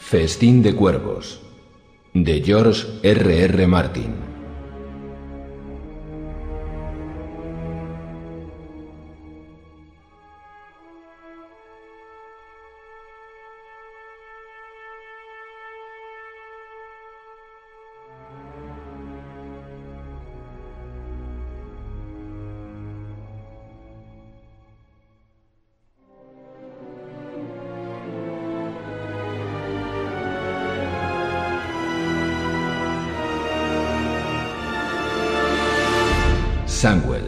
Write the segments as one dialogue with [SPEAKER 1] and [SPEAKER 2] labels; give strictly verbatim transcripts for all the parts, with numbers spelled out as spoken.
[SPEAKER 1] Festín de cuervos, de George R R Martin. Samuel.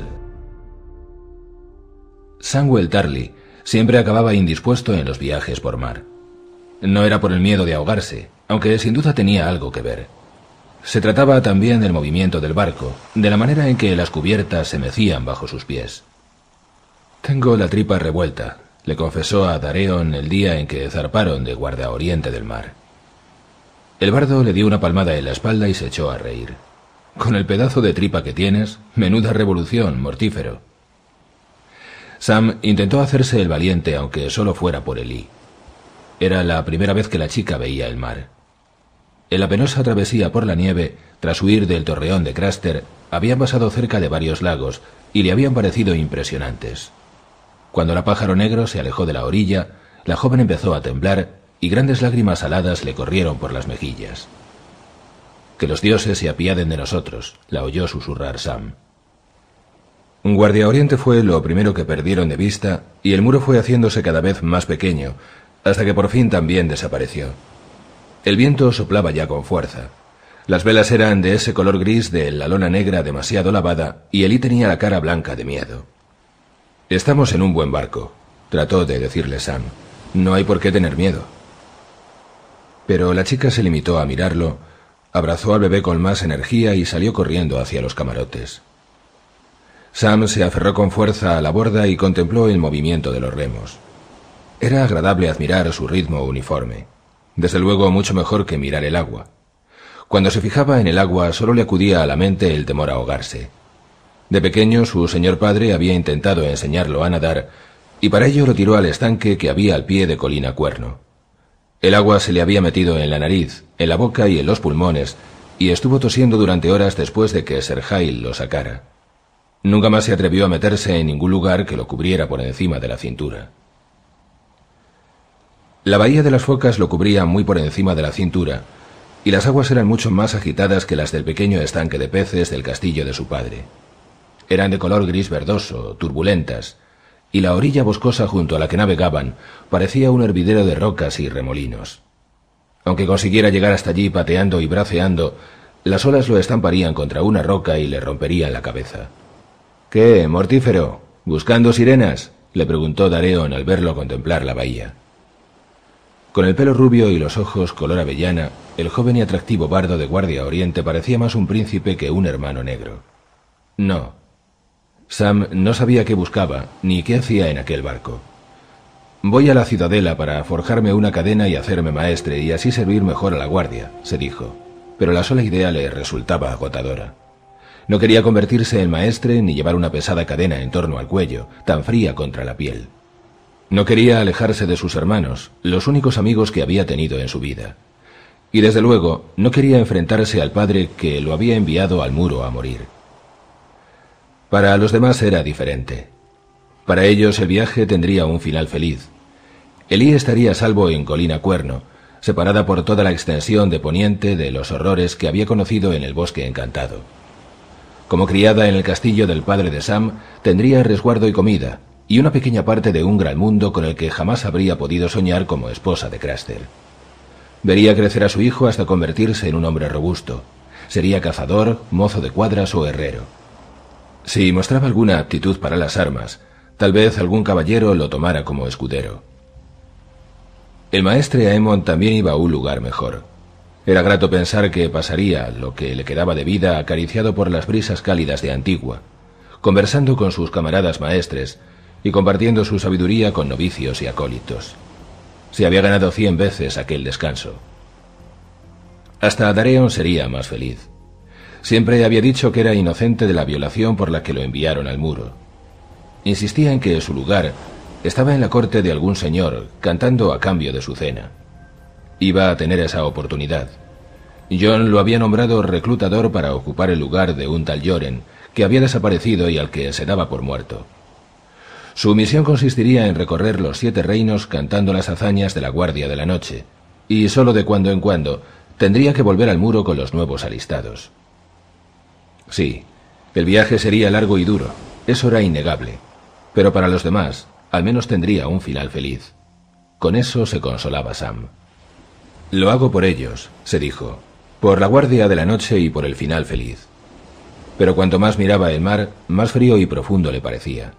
[SPEAKER 1] Samuel Tarly siempre acababa indispuesto en los viajes por mar. No era por el miedo de ahogarse, aunque sin duda tenía algo que ver. Se trataba también del movimiento del barco, de la manera en que las cubiertas se mecían bajo sus pies. «Tengo la tripa revuelta», le confesó a Dareon el día en que zarparon de guardaoriente del mar. El bardo le dio una palmada en la espalda y se echó a reír. «Con el pedazo de tripa que tienes, menuda revolución, mortífero». Sam intentó hacerse el valiente, aunque solo fuera por Ellie. Era la primera vez que la chica veía el mar. En la penosa travesía por la nieve, tras huir del torreón de Craster, habían pasado cerca de varios lagos y le habían parecido impresionantes. Cuando la pájaro negro se alejó de la orilla, la joven empezó a temblar y grandes lágrimas aladas le corrieron por las mejillas. «Que los dioses se apiaden de nosotros», la oyó susurrar Sam. Guardiaoriente fue lo primero que perdieron de vista y el muro fue haciéndose cada vez más pequeño, hasta que por fin también desapareció. El viento soplaba ya con fuerza. Las velas eran de ese color gris de la lona negra demasiado lavada y Ellie tenía la cara blanca de miedo. «Estamos en un buen barco», trató de decirle Sam. «No hay por qué tener miedo». Pero la chica se limitó a mirarlo, abrazó al bebé con más energía y salió corriendo hacia los camarotes. Sam se aferró con fuerza a la borda y contempló el movimiento de los remos. Era agradable admirar su ritmo uniforme. Desde luego mucho mejor que mirar el agua. Cuando se fijaba en el agua solo le acudía a la mente el temor a ahogarse. De pequeño su señor padre había intentado enseñarlo a nadar y para ello lo tiró al estanque que había al pie de Colina Cuerno. El agua se le había metido en la nariz, en la boca y en los pulmones, y estuvo tosiendo durante horas después de que Sir Hail lo sacara. Nunca más se atrevió a meterse en ningún lugar que lo cubriera por encima de la cintura. La bahía de las Focas lo cubría muy por encima de la cintura, y las aguas eran mucho más agitadas que las del pequeño estanque de peces del castillo de su padre. Eran de color gris verdoso, turbulentas, y la orilla boscosa junto a la que navegaban parecía un hervidero de rocas y remolinos. Aunque consiguiera llegar hasta allí pateando y braceando, las olas lo estamparían contra una roca y le romperían la cabeza. «¿Qué, mortífero? ¿Buscando sirenas?», le preguntó Dareon al verlo contemplar la bahía. Con el pelo rubio y los ojos color avellana, el joven y atractivo bardo de Guardiaoriente parecía más un príncipe que un hermano negro. No. Sam no sabía qué buscaba, ni qué hacía en aquel barco. «Voy a la ciudadela para forjarme una cadena y hacerme maestre y así servir mejor a la guardia», se dijo, pero la sola idea le resultaba agotadora. No quería convertirse en maestre ni llevar una pesada cadena en torno al cuello, tan fría contra la piel. No quería alejarse de sus hermanos, los únicos amigos que había tenido en su vida. Y desde luego no quería enfrentarse al padre que lo había enviado al muro a morir. Para los demás era diferente. Para ellos el viaje tendría un final feliz. Ellie estaría a salvo en Colina Cuerno, separada por toda la extensión de poniente de los horrores que había conocido en el bosque encantado. Como criada en el castillo del padre de Sam, tendría resguardo y comida, y una pequeña parte de un gran mundo con el que jamás habría podido soñar como esposa de Craster. Vería crecer a su hijo hasta convertirse en un hombre robusto. Sería cazador, mozo de cuadras o herrero. Si mostraba alguna aptitud para las armas, tal vez algún caballero lo tomara como escudero. El maestre Aemon también iba a un lugar mejor. Era grato pensar que pasaría lo que le quedaba de vida acariciado por las brisas cálidas de Antigua, conversando con sus camaradas maestres y compartiendo su sabiduría con novicios y acólitos. Se había ganado cien veces aquel descanso. Hasta Dareon sería más feliz. Siempre había dicho que era inocente de la violación por la que lo enviaron al muro. Insistía en que su lugar estaba en la corte de algún señor, cantando a cambio de su cena. Iba a tener esa oportunidad. John lo había nombrado reclutador para ocupar el lugar de un tal Joren, que había desaparecido y al que se daba por muerto. Su misión consistiría en recorrer los siete reinos cantando las hazañas de la Guardia de la Noche, y solo de cuando en cuando tendría que volver al muro con los nuevos alistados. Sí, el viaje sería largo y duro, eso era innegable, pero para los demás, al menos tendría un final feliz. Con eso se consolaba Sam. Lo hago por ellos, se dijo, por la Guardia de la Noche y por el final feliz. Pero cuanto más miraba el mar, más frío y profundo le parecía.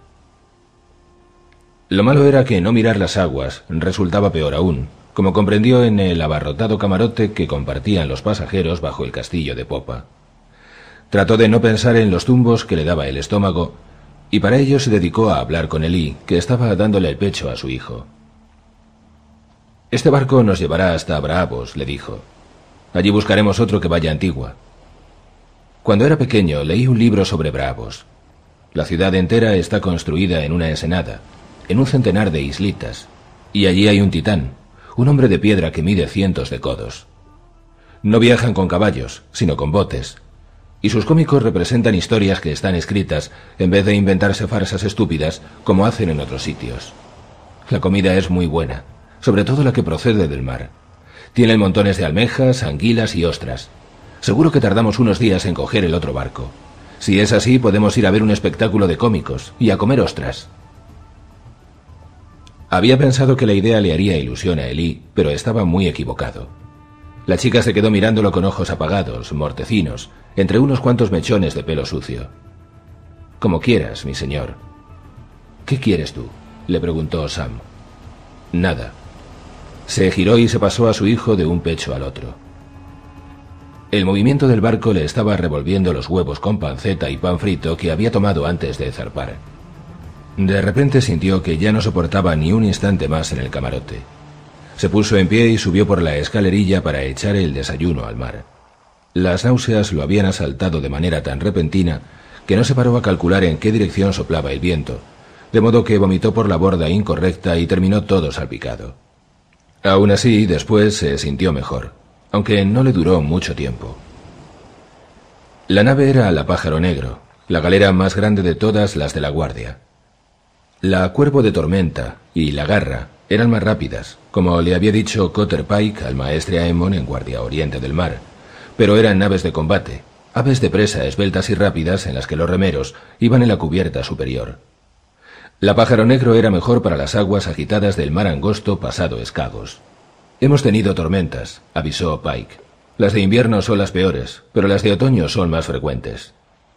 [SPEAKER 1] Lo malo era que no mirar las aguas resultaba peor aún, como comprendió en el abarrotado camarote que compartían los pasajeros bajo el castillo de popa. Trató de no pensar en los tumbos que le daba el estómago, y para ello se dedicó a hablar con Elí, que estaba dándole el pecho a su hijo. «Este barco nos llevará hasta Braavos», le dijo. «Allí buscaremos otro que vaya a Antigua». Cuando era pequeño leí un libro sobre Braavos. La ciudad entera está construida en una ensenada, en un centenar de islitas, y allí hay un titán, un hombre de piedra que mide cientos de codos. No viajan con caballos, sino con botes, y sus cómicos representan historias que están escritas en vez de inventarse farsas estúpidas como hacen en otros sitios. La comida es muy buena, sobre todo la que procede del mar. Tienen montones de almejas, anguilas y ostras. Seguro que tardamos unos días en coger el otro barco. Si es así, podemos ir a ver un espectáculo de cómicos y a comer ostras. Había pensado que la idea le haría ilusión a Elí, pero estaba muy equivocado. La chica se quedó mirándolo con ojos apagados, mortecinos, entre unos cuantos mechones de pelo sucio. «Como quieras, mi señor». «¿Qué quieres tú?», le preguntó Sam. «Nada». Se giró y se pasó a su hijo de un pecho al otro. El movimiento del barco le estaba revolviendo los huevos con panceta y pan frito que había tomado antes de zarpar. De repente sintió que ya no soportaba ni un instante más en el camarote. Se puso en pie y subió por la escalerilla para echar el desayuno al mar. Las náuseas lo habían asaltado de manera tan repentina que no se paró a calcular en qué dirección soplaba el viento, de modo que vomitó por la borda incorrecta y terminó todo salpicado. Aún así, después se sintió mejor, aunque no le duró mucho tiempo. La nave era la Pájaro Negro, la galera más grande de todas las de la Guardia. La Cuervo de Tormenta y la Garra eran más rápidas, como le había dicho Cotter Pike al maestre Aemon en Guardia Oriente del Mar, pero eran naves de combate, aves de presa esbeltas y rápidas en las que los remeros iban en la cubierta superior. La Pájaro Negro era mejor para las aguas agitadas del mar angosto pasado Escagos. «Hemos tenido tormentas», avisó Pike. «Las de invierno son las peores, pero las de otoño son más frecuentes».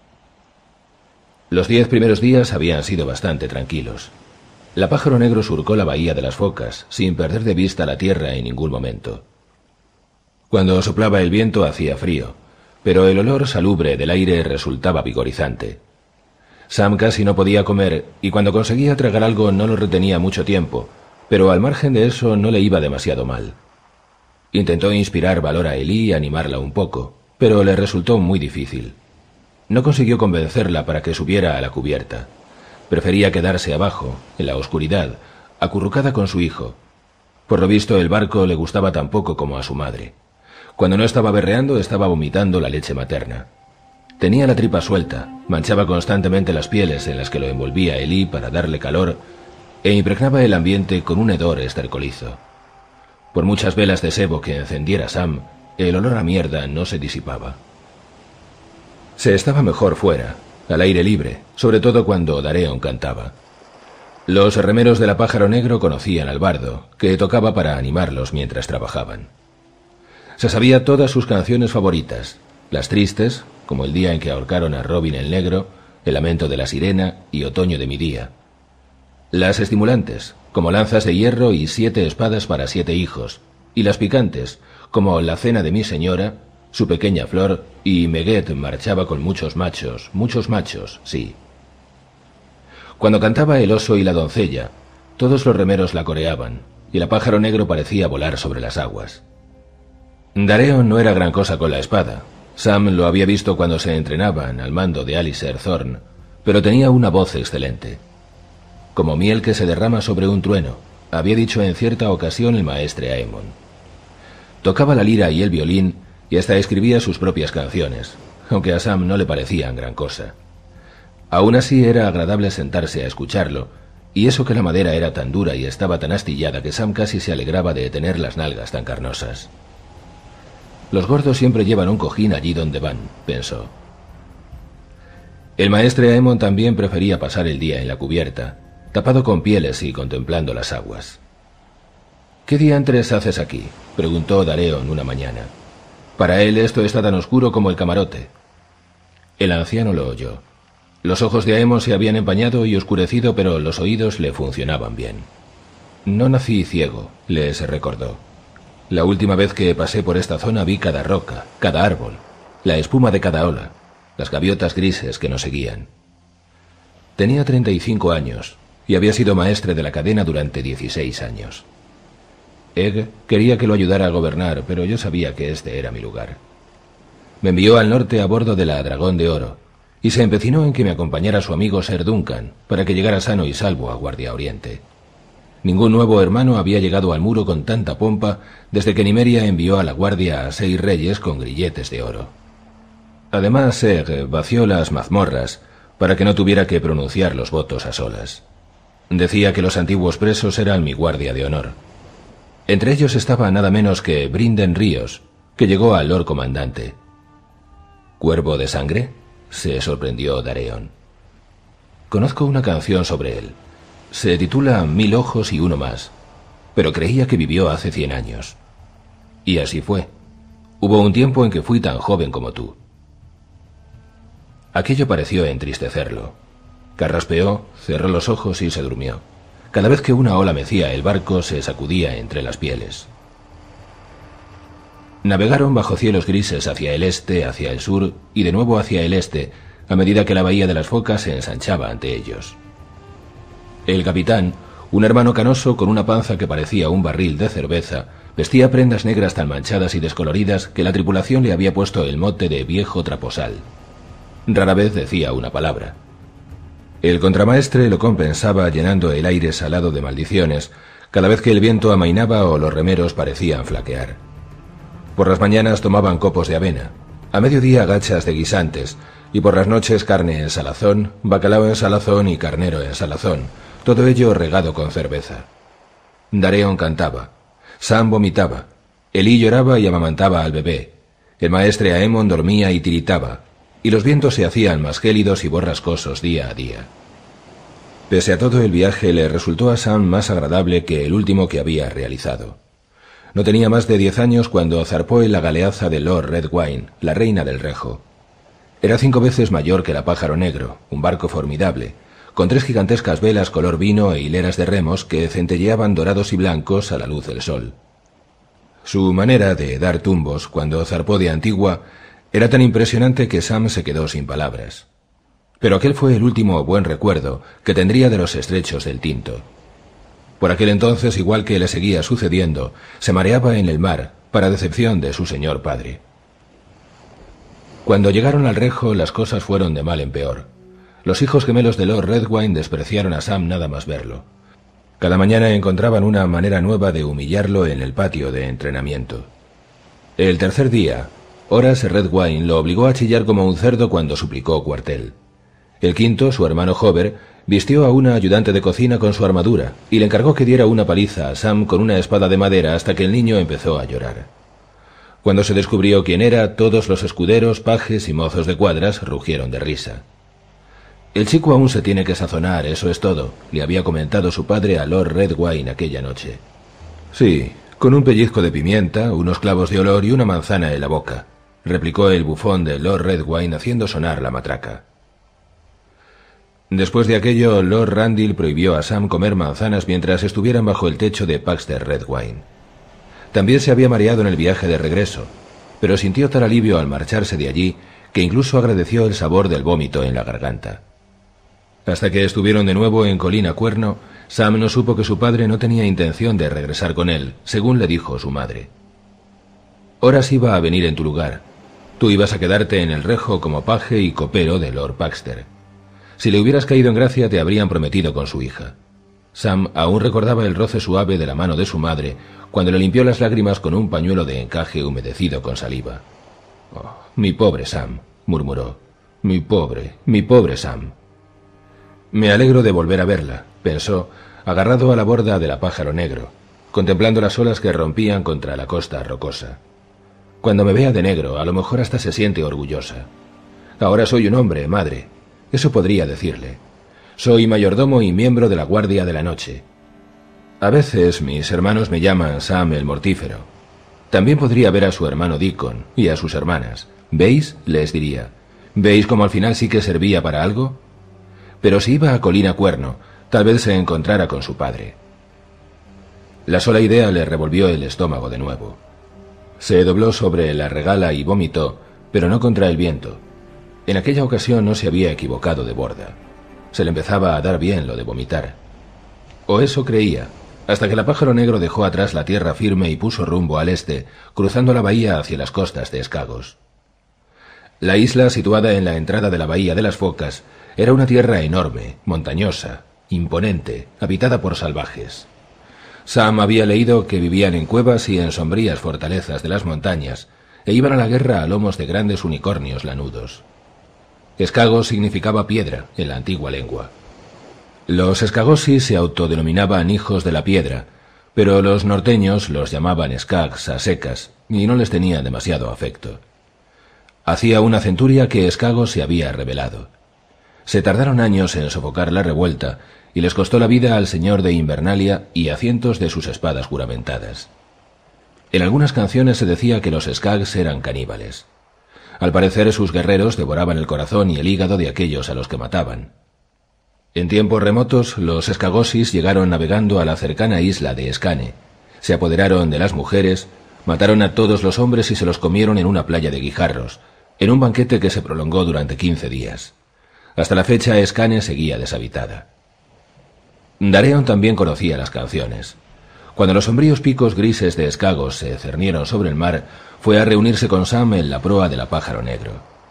[SPEAKER 1] Los diez primeros días habían sido bastante tranquilos. La Pájaro Negro surcó la bahía de las Focas, sin perder de vista la tierra en ningún momento. Cuando soplaba el viento hacía frío, pero el olor salubre del aire resultaba vigorizante. Sam casi no podía comer, y cuando conseguía tragar algo no lo retenía mucho tiempo, pero al margen de eso no le iba demasiado mal. Intentó inspirar valor a Elí y animarla un poco, pero le resultó muy difícil. No consiguió convencerla para que subiera a la cubierta. Prefería quedarse abajo, en la oscuridad, acurrucada con su hijo. Por lo visto, el barco le gustaba tan poco como a su madre. Cuando no estaba berreando, estaba vomitando la leche materna. Tenía la tripa suelta, manchaba constantemente las pieles en las que lo envolvía Elí para darle calor e impregnaba el ambiente con un hedor estercolizo. Por muchas velas de sebo que encendiera Sam, el olor a mierda no se disipaba. Se estaba mejor fuera, al aire libre, sobre todo cuando Dareon cantaba. Los remeros de la Pájaro Negro conocían al bardo, que tocaba para animarlos mientras trabajaban. Se sabía todas sus canciones favoritas, las tristes, como El día en que ahorcaron a Robin el Negro, El lamento de la sirena y Otoño de mi día. Las estimulantes, como Lanzas de hierro y Siete espadas para siete hijos, y las picantes, como La cena de mi señora, Su pequeña flor y Meguet marchaba con muchos machos, muchos machos, sí. Cuando cantaba el oso y la doncella, todos los remeros la coreaban, y la Pájaro Negro parecía volar sobre las aguas. Dareon no era gran cosa con la espada. Sam lo había visto cuando se entrenaban al mando de Alistair Thorne, pero tenía una voz excelente. Como miel que se derrama sobre un trueno, había dicho en cierta ocasión el maestre Aemon. Tocaba la lira y el violín y hasta escribía sus propias canciones, aunque a Sam no le parecían gran cosa. Aún así era agradable sentarse a escucharlo, y eso que la madera era tan dura y estaba tan astillada que Sam casi se alegraba de tener las nalgas tan carnosas. Los gordos siempre llevan un cojín allí donde van, pensó. El maestre Aemon también prefería pasar el día en la cubierta, tapado con pieles y contemplando las aguas. «¿Qué diantres haces aquí?», preguntó Dareon una mañana. «Para él esto está tan oscuro como el camarote». El anciano lo oyó. Los ojos de Aemon se habían empañado y oscurecido, pero los oídos le funcionaban bien. «No nací ciego», les recordó. «La última vez que pasé por esta zona vi cada roca, cada árbol, la espuma de cada ola, las gaviotas grises que nos seguían». Tenía treinta y cinco años y había sido maestre de la cadena durante dieciséis años. Egg quería que lo ayudara a gobernar, pero yo sabía que este era mi lugar. Me envió al norte a bordo de la Dragón de Oro, y se empecinó en que me acompañara su amigo Ser Duncan, para que llegara sano y salvo a Guardia Oriente. Ningún nuevo hermano había llegado al muro con tanta pompa desde que Nymeria envió a la guardia a seis reyes con grilletes de oro. Además, Egg vació las mazmorras para que no tuviera que pronunciar los votos a solas. Decía que los antiguos presos eran mi guardia de honor. Entre ellos estaba nada menos que Brynden Ríos, que llegó al Lord Comandante. ¿Cuervo de sangre?, se sorprendió Dareon. Conozco una canción sobre él. Se titula Mil ojos y uno más, pero creía que vivió hace cien años. Y así fue. Hubo un tiempo en que fui tan joven como tú. Aquello pareció entristecerlo. Carraspeó, cerró los ojos y se durmió. Cada vez que una ola mecía el barco se sacudía entre las pieles. Navegaron bajo cielos grises hacia el este, hacia el sur y de nuevo hacia el este, a medida que la bahía de las Focas se ensanchaba ante ellos. El capitán, un hermano canoso con una panza que parecía un barril de cerveza, vestía prendas negras tan manchadas y descoloridas que la tripulación le había puesto el mote de viejo traposal. Rara vez decía una palabra. El contramaestre lo compensaba llenando el aire salado de maldiciones cada vez que el viento amainaba o los remeros parecían flaquear. Por las mañanas tomaban copos de avena, a mediodía gachas de guisantes y por las noches carne en salazón, bacalao en salazón y carnero en salazón, todo ello regado con cerveza. Dareon cantaba, Sam vomitaba, Elí lloraba y amamantaba al bebé, el maestre Aemon dormía y tiritaba, y los vientos se hacían más gélidos y borrascosos día a día. Pese a todo, el viaje le resultó a Sam más agradable que el último que había realizado. No tenía más de diez años cuando zarpó en la galeaza de Lord Redwyne, la reina del Rejo. Era cinco veces mayor que la Pájaro Negro, un barco formidable, con tres gigantescas velas color vino e hileras de remos que centelleaban dorados y blancos a la luz del sol. Su manera de dar tumbos cuando zarpó de Antigua era tan impresionante que Sam se quedó sin palabras. Pero aquel fue el último buen recuerdo que tendría de los estrechos del Tinto. Por aquel entonces, igual que le seguía sucediendo, se mareaba en el mar, para decepción de su señor padre. Cuando llegaron al Rejo, las cosas fueron de mal en peor. Los hijos gemelos de Lord Redwyne despreciaron a Sam nada más verlo. Cada mañana encontraban una manera nueva de humillarlo en el patio de entrenamiento. El tercer día, Horace Redwyne lo obligó a chillar como un cerdo cuando suplicó cuartel. El quinto, su hermano Hover, vistió a una ayudante de cocina con su armadura y le encargó que diera una paliza a Sam con una espada de madera hasta que el niño empezó a llorar. Cuando se descubrió quién era, todos los escuderos, pajes y mozos de cuadras rugieron de risa. El chico aún se tiene que sazonar, eso es todo, le había comentado su padre a Lord Redwyne aquella noche. Sí, con un pellizco de pimienta, unos clavos de olor y una manzana en la boca, replicó el bufón de Lord Redwyne haciendo sonar la matraca. Después de aquello, Lord Randall prohibió a Sam comer manzanas mientras estuvieran bajo el techo de Paxter Redwyne. También se había mareado en el viaje de regreso, pero sintió tal alivio al marcharse de allí que incluso agradeció el sabor del vómito en la garganta. Hasta que estuvieron de nuevo en Colina Cuerno, Sam no supo que su padre no tenía intención de regresar con él, según le dijo su madre. Horas iba a venir en tu lugar. Tú ibas a quedarte en el Rejo como paje y copero de Lord Paxter. Si le hubieras caído en gracia te habrían prometido con su hija. Sam aún recordaba el roce suave de la mano de su madre cuando le limpió las lágrimas con un pañuelo de encaje humedecido con saliva. «Oh, mi pobre Sam», murmuró. «Mi pobre, mi pobre Sam». «Me alegro de volver a verla», pensó, agarrado a la borda de la Pájaro Negro, contemplando las olas que rompían contra la costa rocosa. «Cuando me vea de negro, a lo mejor hasta se siente orgullosa. Ahora soy un hombre, madre. Eso podría decirle. Soy mayordomo y miembro de la Guardia de la Noche. A veces mis hermanos me llaman Sam el Mortífero. También podría ver a su hermano Deacon y a sus hermanas. ¿Veis?», les diría. «¿Veis cómo al final sí que servía para algo?». Pero si iba a Colina Cuerno, tal vez se encontrara con su padre. La sola idea le revolvió el estómago de nuevo. Se dobló sobre la regala y vomitó, pero no contra el viento. En aquella ocasión no se había equivocado de borda. Se le empezaba a dar bien lo de vomitar. O eso creía, hasta que la Pájaro Negro dejó atrás la tierra firme y puso rumbo al este, cruzando la bahía hacia las costas de Escagos. La isla, situada en la entrada de la Bahía de las Focas, era una tierra enorme, montañosa, imponente, habitada por salvajes. Sam había leído que vivían en cuevas y en sombrías fortalezas de las montañas, e iban a la guerra a lomos de grandes unicornios lanudos. Escagos significaba piedra en la antigua lengua. Los escagosis se autodenominaban hijos de la piedra, pero los norteños los llamaban Skags a secas, y no les tenían demasiado afecto. Hacía una centuria que Escagos se había rebelado. Se tardaron años en sofocar la revuelta, y les costó la vida al señor de Invernalia y a cientos de sus espadas juramentadas. En algunas canciones se decía que los Skags eran caníbales. Al parecer sus guerreros devoraban el corazón y el hígado de aquellos a los que mataban. En tiempos remotos, los escagosis llegaron navegando a la cercana isla de Escane, se apoderaron de las mujeres, mataron a todos los hombres y se los comieron en una playa de guijarros, en un banquete que se prolongó durante quince días. Hasta la fecha Escane seguía deshabitada. Dareon también conocía las canciones. Cuando los sombríos picos grises de Escagos se cernieron sobre el mar, fue a reunirse con Sam en la proa de la Pájaro Negro.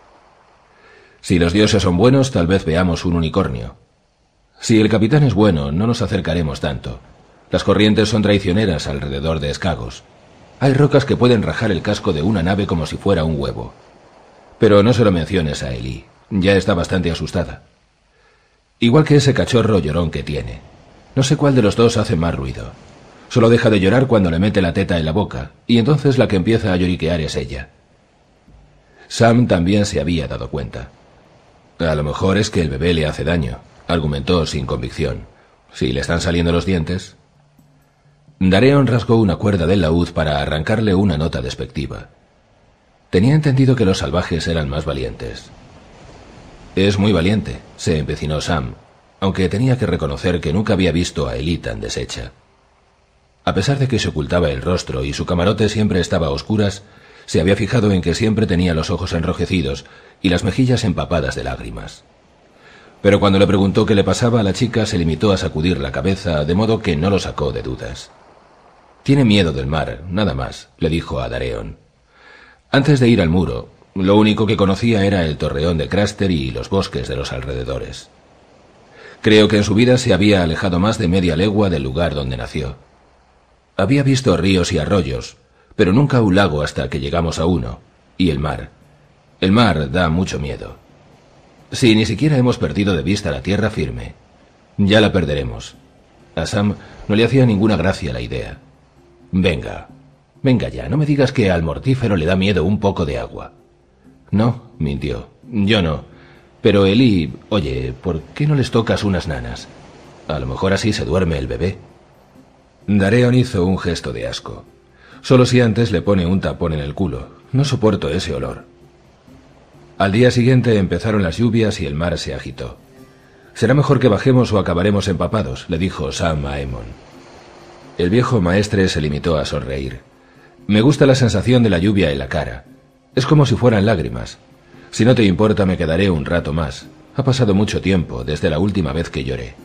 [SPEAKER 1] «Si los dioses son buenos, tal vez veamos un unicornio. Si el capitán es bueno, no nos acercaremos tanto. Las corrientes son traicioneras alrededor de Escagos. Hay rocas que pueden rajar el casco de una nave como si fuera un huevo. Pero no se lo menciones a Elí, ya está bastante asustada. Igual que ese cachorro llorón que tiene. No sé cuál de los dos hace más ruido. Solo deja de llorar cuando le mete la teta en la boca, y entonces la que empieza a lloriquear es ella». Sam también se había dado cuenta. «A lo mejor es que el bebé le hace daño», argumentó sin convicción. «Si le están saliendo los dientes». Dareon rasgó una cuerda del laúd para arrancarle una nota despectiva. Tenía entendido que los salvajes eran más valientes. «Es muy valiente», se empecinó Sam, aunque tenía que reconocer que nunca había visto a Elí tan deshecha. A pesar de que se ocultaba el rostro y su camarote siempre estaba a oscuras, se había fijado en que siempre tenía los ojos enrojecidos y las mejillas empapadas de lágrimas. Pero cuando le preguntó qué le pasaba, la chica se limitó a sacudir la cabeza, de modo que no lo sacó de dudas. «Tiene miedo del mar, nada más», le dijo a Dareon. Antes de ir al muro, lo único que conocía era el torreón de Craster y los bosques de los alrededores. Creo que en su vida se había alejado más de media legua del lugar donde nació. Había visto ríos y arroyos, pero nunca un lago hasta que llegamos a uno, y el mar. El mar da mucho miedo. Si ni siquiera hemos perdido de vista la tierra firme, ya la perderemos». A Sam no le hacía ninguna gracia la idea. «Venga, venga ya, no me digas que al mortífero le da miedo un poco de agua». «No», mintió, «yo no. Pero Elí, oye, ¿por qué no les tocas unas nanas? A lo mejor así se duerme el bebé». Dareon hizo un gesto de asco. «Solo si antes le pone un tapón en el culo. No soporto ese olor». Al día siguiente empezaron las lluvias y el mar se agitó. «Será mejor que bajemos o acabaremos empapados», le dijo Sam a Aemon. El viejo maestre se limitó a sonreír. «Me gusta la sensación de la lluvia en la cara. Es como si fueran lágrimas. Si no te importa me quedaré un rato más. Ha pasado mucho tiempo desde la última vez que lloré».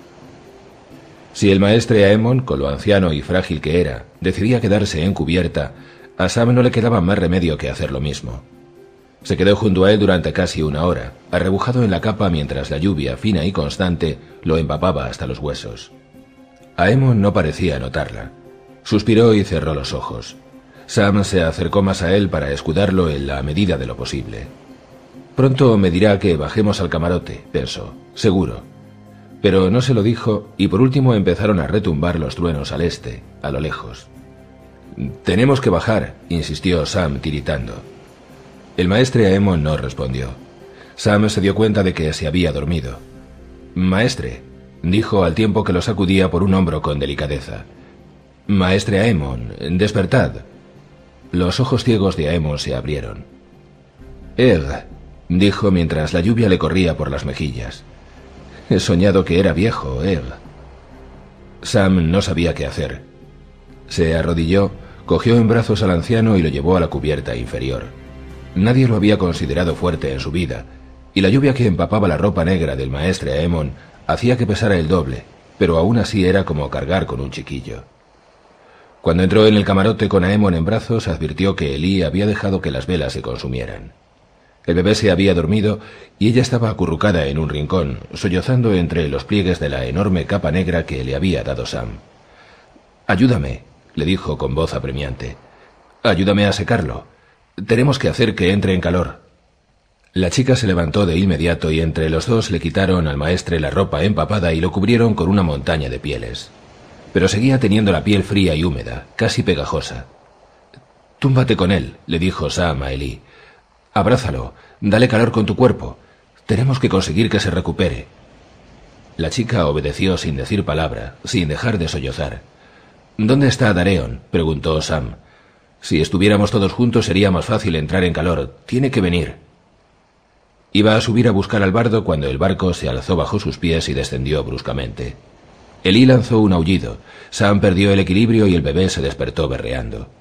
[SPEAKER 1] Si el maestre Aemon, con lo anciano y frágil que era, decidía quedarse en cubierta, a Sam no le quedaba más remedio que hacer lo mismo. Se quedó junto a él durante casi una hora, arrebujado en la capa mientras la lluvia, fina y constante, lo empapaba hasta los huesos. Aemon no parecía notarla. Suspiró y cerró los ojos. Sam se acercó más a él para escudarlo en la medida de lo posible. Pronto me dirá que bajemos al camarote, pensó, seguro. Pero no se lo dijo y por último empezaron a retumbar los truenos al este, a lo lejos. «Tenemos que bajar», insistió Sam tiritando. El maestre Aemon no respondió. Sam se dio cuenta de que se había dormido. «Maestre», dijo al tiempo que lo sacudía por un hombro con delicadeza. «Maestre Aemon, despertad». Los ojos ciegos de Aemon se abrieron. «Egg», dijo mientras la lluvia le corría por las mejillas. «He soñado que era viejo, Egg». Sam no sabía qué hacer. Se arrodilló, cogió en brazos al anciano y lo llevó a la cubierta inferior. Nadie lo había considerado fuerte en su vida, y la lluvia que empapaba la ropa negra del maestre Aemon hacía que pesara el doble, pero aún así era como cargar con un chiquillo. Cuando entró en el camarote con Aemon en brazos, advirtió que Elí había dejado que las velas se consumieran. El bebé se había dormido y ella estaba acurrucada en un rincón, sollozando entre los pliegues de la enorme capa negra que le había dado Sam. «Ayúdame», le dijo con voz apremiante. «Ayúdame a secarlo. Tenemos que hacer que entre en calor». La chica se levantó de inmediato y entre los dos le quitaron al maestre la ropa empapada y lo cubrieron con una montaña de pieles. Pero seguía teniendo la piel fría y húmeda, casi pegajosa. «Túmbate con él», le dijo Sam a Elí. «Abrázalo, dale calor con tu cuerpo. Tenemos que conseguir que se recupere». La chica obedeció sin decir palabra, sin dejar de sollozar. «¿Dónde está Dareon?», preguntó Sam. «Si estuviéramos todos juntos sería más fácil entrar en calor. Tiene que venir». Iba a subir a buscar al bardo cuando el barco se alzó bajo sus pies y descendió bruscamente. Elí lanzó un aullido. Sam perdió el equilibrio y el bebé se despertó berreando.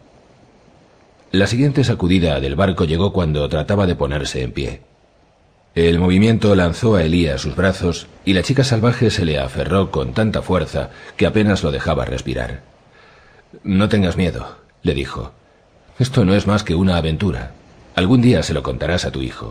[SPEAKER 1] La siguiente sacudida del barco llegó cuando trataba de ponerse en pie. El movimiento lanzó a Elí a sus brazos y la chica salvaje se le aferró con tanta fuerza que apenas lo dejaba respirar. «No tengas miedo», le dijo. «Esto no es más que una aventura. Algún día se lo contarás a tu hijo».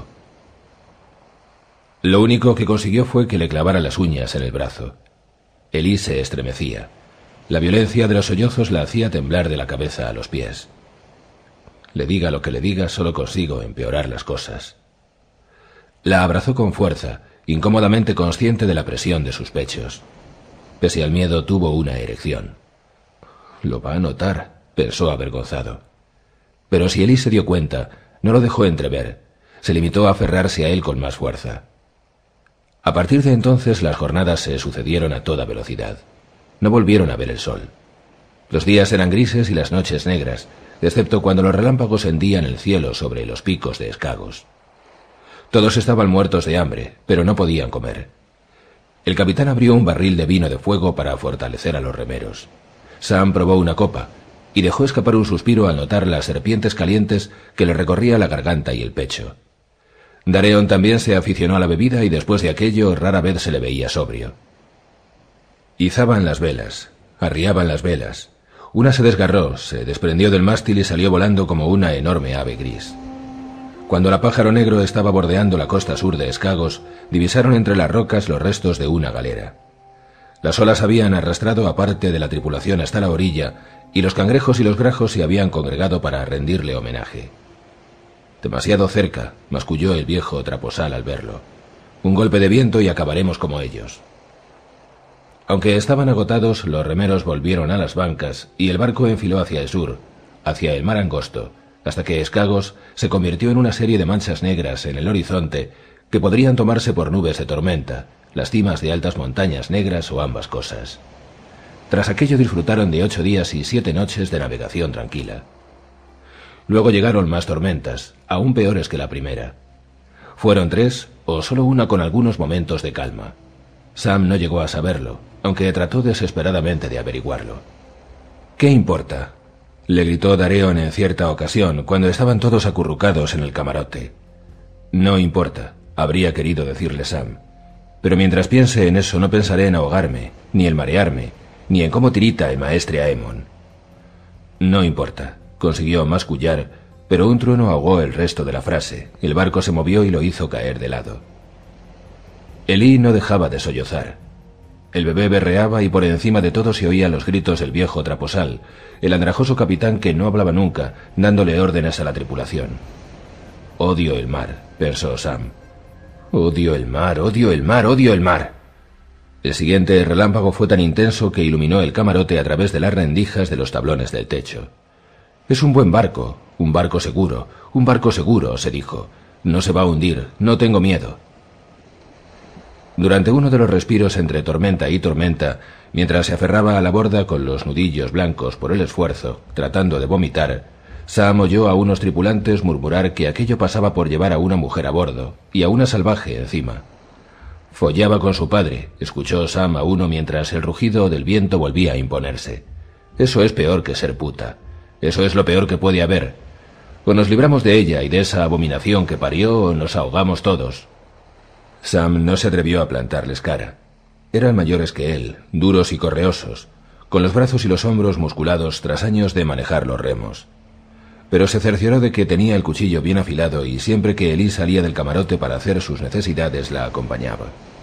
[SPEAKER 1] Lo único que consiguió fue que le clavara las uñas en el brazo. Elí se estremecía. La violencia de los sollozos la hacía temblar de la cabeza a los pies. Le diga lo que le diga, solo consigo empeorar las cosas. La abrazó con fuerza, incómodamente consciente de la presión de sus pechos. Pese al miedo, tuvo una erección. «Lo va a notar», pensó avergonzado. Pero si Elí se dio cuenta, no lo dejó entrever. Se limitó a aferrarse a él con más fuerza. A partir de entonces las jornadas se sucedieron a toda velocidad. No volvieron a ver el sol. Los días eran grises y las noches negras, excepto cuando los relámpagos hendían el cielo sobre los picos de Escagos. Todos estaban muertos de hambre, pero no podían comer. El capitán abrió un barril de vino de fuego para fortalecer a los remeros. Sam probó una copa y dejó escapar un suspiro al notar las serpientes calientes que le recorría la garganta y el pecho. Dareon también se aficionó a la bebida y después de aquello rara vez se le veía sobrio. Izaban las velas, arriaban las velas. Una se desgarró, se desprendió del mástil y salió volando como una enorme ave gris. Cuando la Pájaro Negro estaba bordeando la costa sur de Escagos, divisaron entre las rocas los restos de una galera. Las olas habían arrastrado a parte de la tripulación hasta la orilla y los cangrejos y los grajos se habían congregado para rendirle homenaje. «Demasiado cerca», masculló el viejo traposal al verlo. «Un golpe de viento y acabaremos como ellos». Aunque estaban agotados, los remeros volvieron a las bancas y el barco enfiló hacia el sur, hacia el mar angosto, hasta que Escagos se convirtió en una serie de manchas negras en el horizonte que podrían tomarse por nubes de tormenta, las cimas de altas montañas negras o ambas cosas. Tras aquello disfrutaron de ocho días y siete noches de navegación tranquila. Luego llegaron más tormentas, aún peores que la primera. Fueron tres, o solo una con algunos momentos de calma. Sam no llegó a saberlo, aunque trató desesperadamente de averiguarlo. «¿Qué importa?», le gritó Dareon en cierta ocasión, cuando estaban todos acurrucados en el camarote. «No importa», habría querido decirle Sam. «Pero mientras piense en eso no pensaré en ahogarme, ni en marearme, ni en cómo tirita el maestre Aemon». «No importa», consiguió mascullar, pero un trueno ahogó el resto de la frase. El barco se movió y lo hizo caer de lado. Elí no dejaba de sollozar. El bebé berreaba y por encima de todo se oían los gritos del viejo traposal, el andrajoso capitán que no hablaba nunca, dándole órdenes a la tripulación. Odio el mar, pensó Sam. Odio el mar, odio el mar, odio el mar. El siguiente relámpago fue tan intenso que iluminó el camarote a través de las rendijas de los tablones del techo. Es un buen barco, un barco seguro, un barco seguro, se dijo. No se va a hundir, no tengo miedo. Durante uno de los respiros entre tormenta y tormenta, mientras se aferraba a la borda con los nudillos blancos por el esfuerzo, tratando de vomitar, Sam oyó a unos tripulantes murmurar que aquello pasaba por llevar a una mujer a bordo, y a una salvaje encima. Follaba con su padre, escuchó Sam a uno mientras el rugido del viento volvía a imponerse. Eso es peor que ser puta. Eso es lo peor que puede haber. O nos libramos de ella y de esa abominación que parió, o nos ahogamos todos. Sam no se atrevió a plantarles cara. Eran mayores que él, duros y correosos, con los brazos y los hombros musculados tras años de manejar los remos. Pero se cercioró de que tenía el cuchillo bien afilado y siempre que Elí salía del camarote para hacer sus necesidades la acompañaba.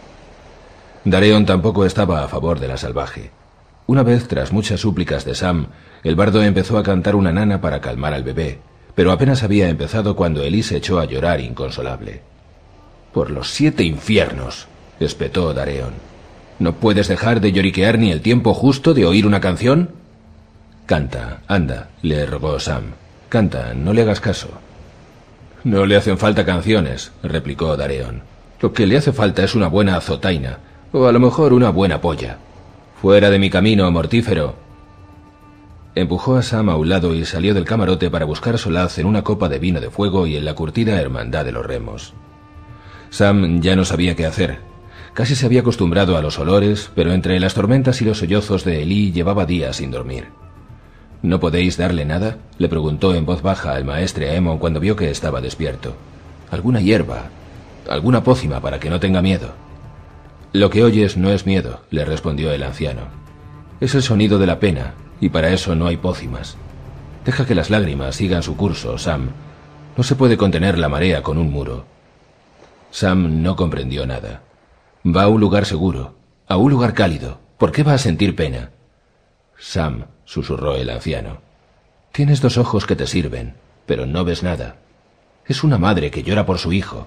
[SPEAKER 1] Dareon tampoco estaba a favor de la salvaje. Una vez, tras muchas súplicas de Sam, el bardo empezó a cantar una nana para calmar al bebé, pero apenas había empezado cuando Elí se echó a llorar inconsolable. «Por los siete infiernos», espetó Dareon. «¿No puedes dejar de lloriquear ni el tiempo justo de oír una canción?» «Canta, anda», le rogó Sam. «Canta, no le hagas caso». «No le hacen falta canciones», replicó Dareon. «Lo que le hace falta es una buena azotaina, o a lo mejor una buena polla. Fuera de mi camino, mortífero». Empujó a Sam a un lado y salió del camarote para buscar solaz en una copa de vino de fuego y en la curtida hermandad de los remos. Sam ya no sabía qué hacer. Casi se había acostumbrado a los olores, pero entre las tormentas y los sollozos de Elí llevaba días sin dormir. «¿No podéis darle nada?», le preguntó en voz baja al maestre Aemon cuando vio que estaba despierto. «¿Alguna hierba? ¿Alguna pócima para que no tenga miedo?» «Lo que oyes no es miedo», le respondió el anciano. «Es el sonido de la pena, y para eso no hay pócimas. Deja que las lágrimas sigan su curso, Sam. No se puede contener la marea con un muro». Sam no comprendió nada. «Va a un lugar seguro, a un lugar cálido. ¿Por qué va a sentir pena?» «Sam», susurró el anciano, «tienes dos ojos que te sirven, pero no ves nada. Es una madre que llora por su hijo».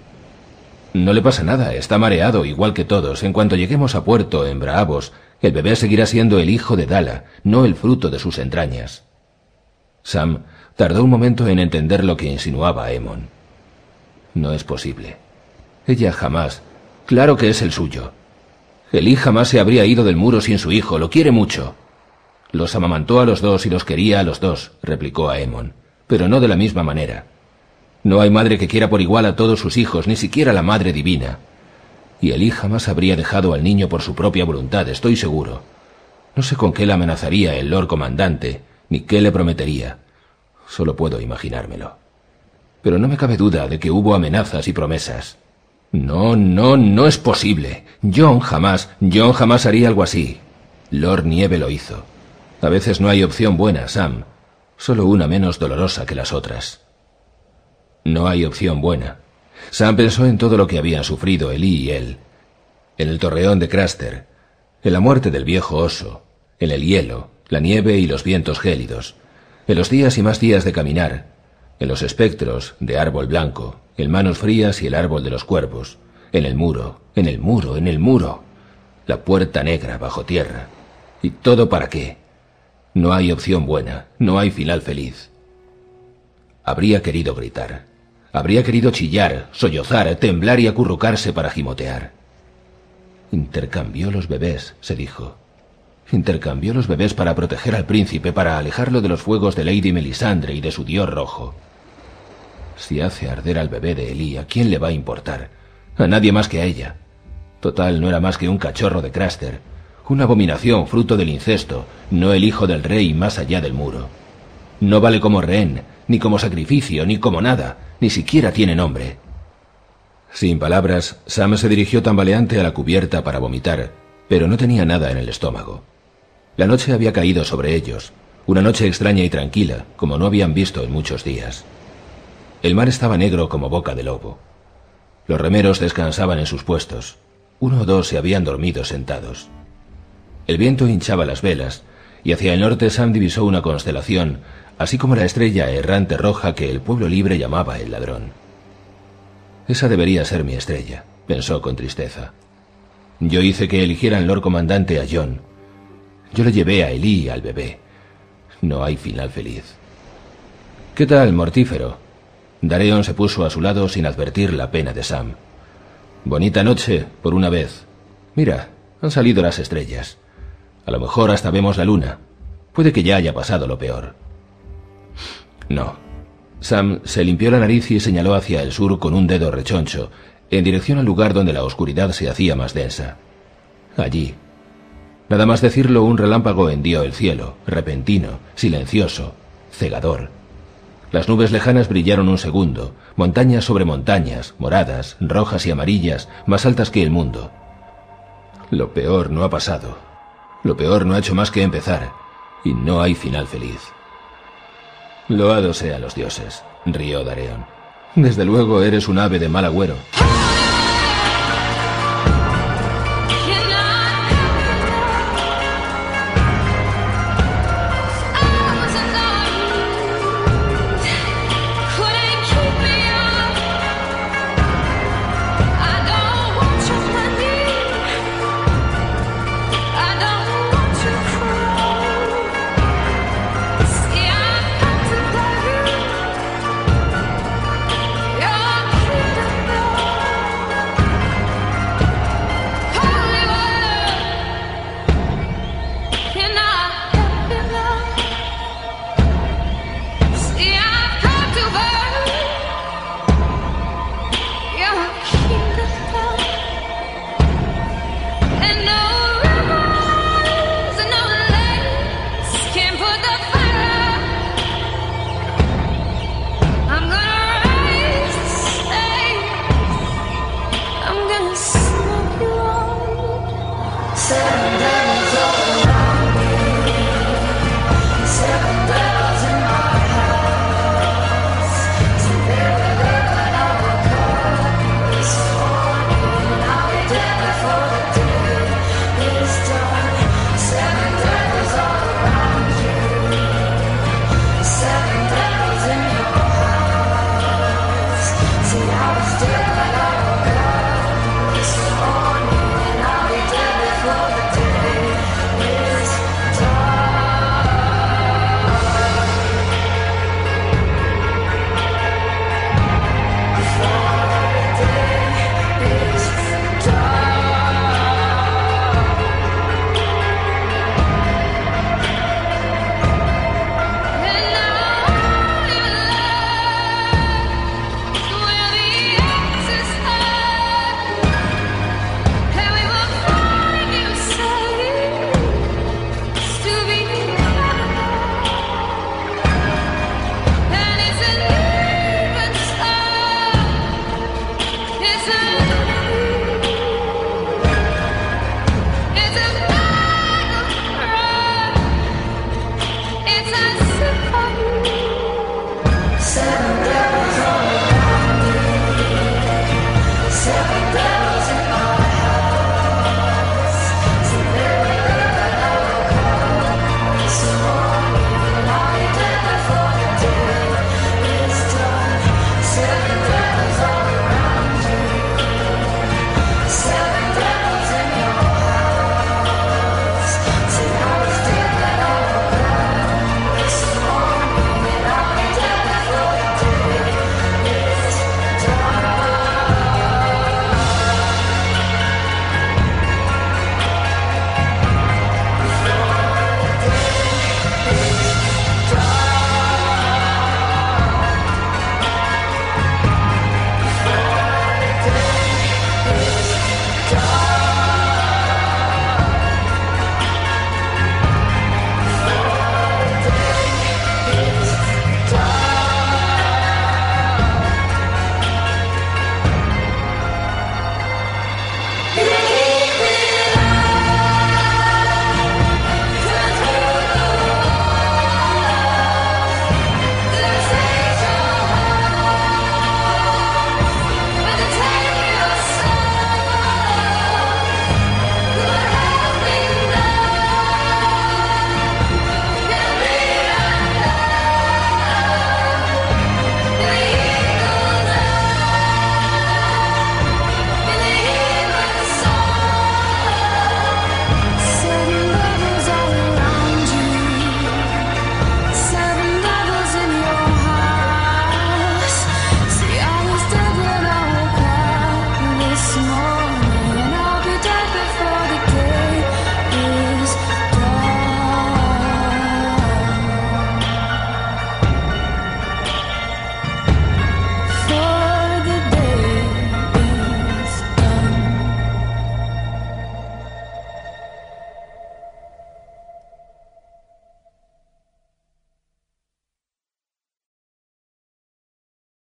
[SPEAKER 1] «No le pasa nada, está mareado igual que todos. En cuanto lleguemos a puerto, en Braavos, el bebé seguirá siendo el hijo de Dala, no el fruto de sus entrañas». Sam tardó un momento en entender lo que insinuaba Aemon. «No es posible. Ella jamás. Claro que es el suyo. Elí jamás se habría ido del muro sin su hijo, lo quiere mucho». «Los amamantó a los dos y los quería a los dos», replicó Aemon, «pero no de la misma manera. No hay madre que quiera por igual a todos sus hijos, ni siquiera la Madre Divina. Y Elí jamás habría dejado al niño por su propia voluntad, estoy seguro. No sé con qué la amenazaría el Lord Comandante, ni qué le prometería. Solo puedo imaginármelo. Pero no me cabe duda de que hubo amenazas y promesas. No, no, no es posible. Jon jamás, Jon jamás haría algo así. Lord Nieve lo hizo. A veces no hay opción buena, Sam. Solo una menos dolorosa que las otras». No hay opción buena. Sam pensó en todo lo que habían sufrido Elí y él. En el torreón de Craster, en la muerte del viejo oso, en el hielo, la nieve y los vientos gélidos, en los días y más días de caminar, en los espectros de árbol blanco, en manos frías y el árbol de los cuervos, en el muro, en el muro, en el muro, la puerta negra bajo tierra. ¿Y todo para qué? No hay opción buena, no hay final feliz. Habría querido gritar. Habría querido chillar, sollozar, temblar y acurrucarse para gimotear. «Intercambió los bebés», se dijo. «Intercambió los bebés para proteger al príncipe, para alejarlo de los fuegos de Lady Melisandre y de su dios rojo. Si hace arder al bebé de Elí, ¿a quién le va a importar? A nadie más que a ella. Total, no era más que un cachorro de Craster, una abominación fruto del incesto, no el hijo del rey más allá del muro. No vale como rehén, ni como sacrificio, ni como nada, ni siquiera tiene nombre». Sin palabras, Sam se dirigió tambaleante a la cubierta para vomitar, pero no tenía nada en el estómago. La noche había caído sobre ellos, una noche extraña y tranquila, como no habían visto en muchos días. El mar estaba negro como boca de lobo. Los remeros descansaban en sus puestos. uno o dos se habían dormido sentados. El viento hinchaba las velas, y hacia el norte Sam divisó una constelación, así como la estrella errante roja que el pueblo libre llamaba el ladrón. Esa debería ser mi estrella, pensó con tristeza. Yo hice que eligieran Lord Comandante a John. Yo le llevé a Elí y al bebé. No hay final feliz. ¿Qué tal, mortífero? Dareon se puso a su lado sin advertir la pena de Sam. Bonita noche, por una vez. Mira, han salido las estrellas. A lo mejor hasta vemos la luna. Puede que ya haya pasado lo peor. No. Sam se limpió la nariz y señaló hacia el sur con un dedo rechoncho, en dirección al lugar donde la oscuridad se hacía más densa. Allí. Nada más decirlo, un relámpago hendió el cielo, repentino, silencioso, cegador. Las nubes lejanas brillaron un segundo, montañas sobre montañas, moradas, rojas y amarillas, más altas que el mundo. Lo peor no ha pasado. Lo peor no ha hecho más que empezar, y no hay final feliz. Loados sean los dioses, rió Dareon. Desde luego eres un ave de mal agüero.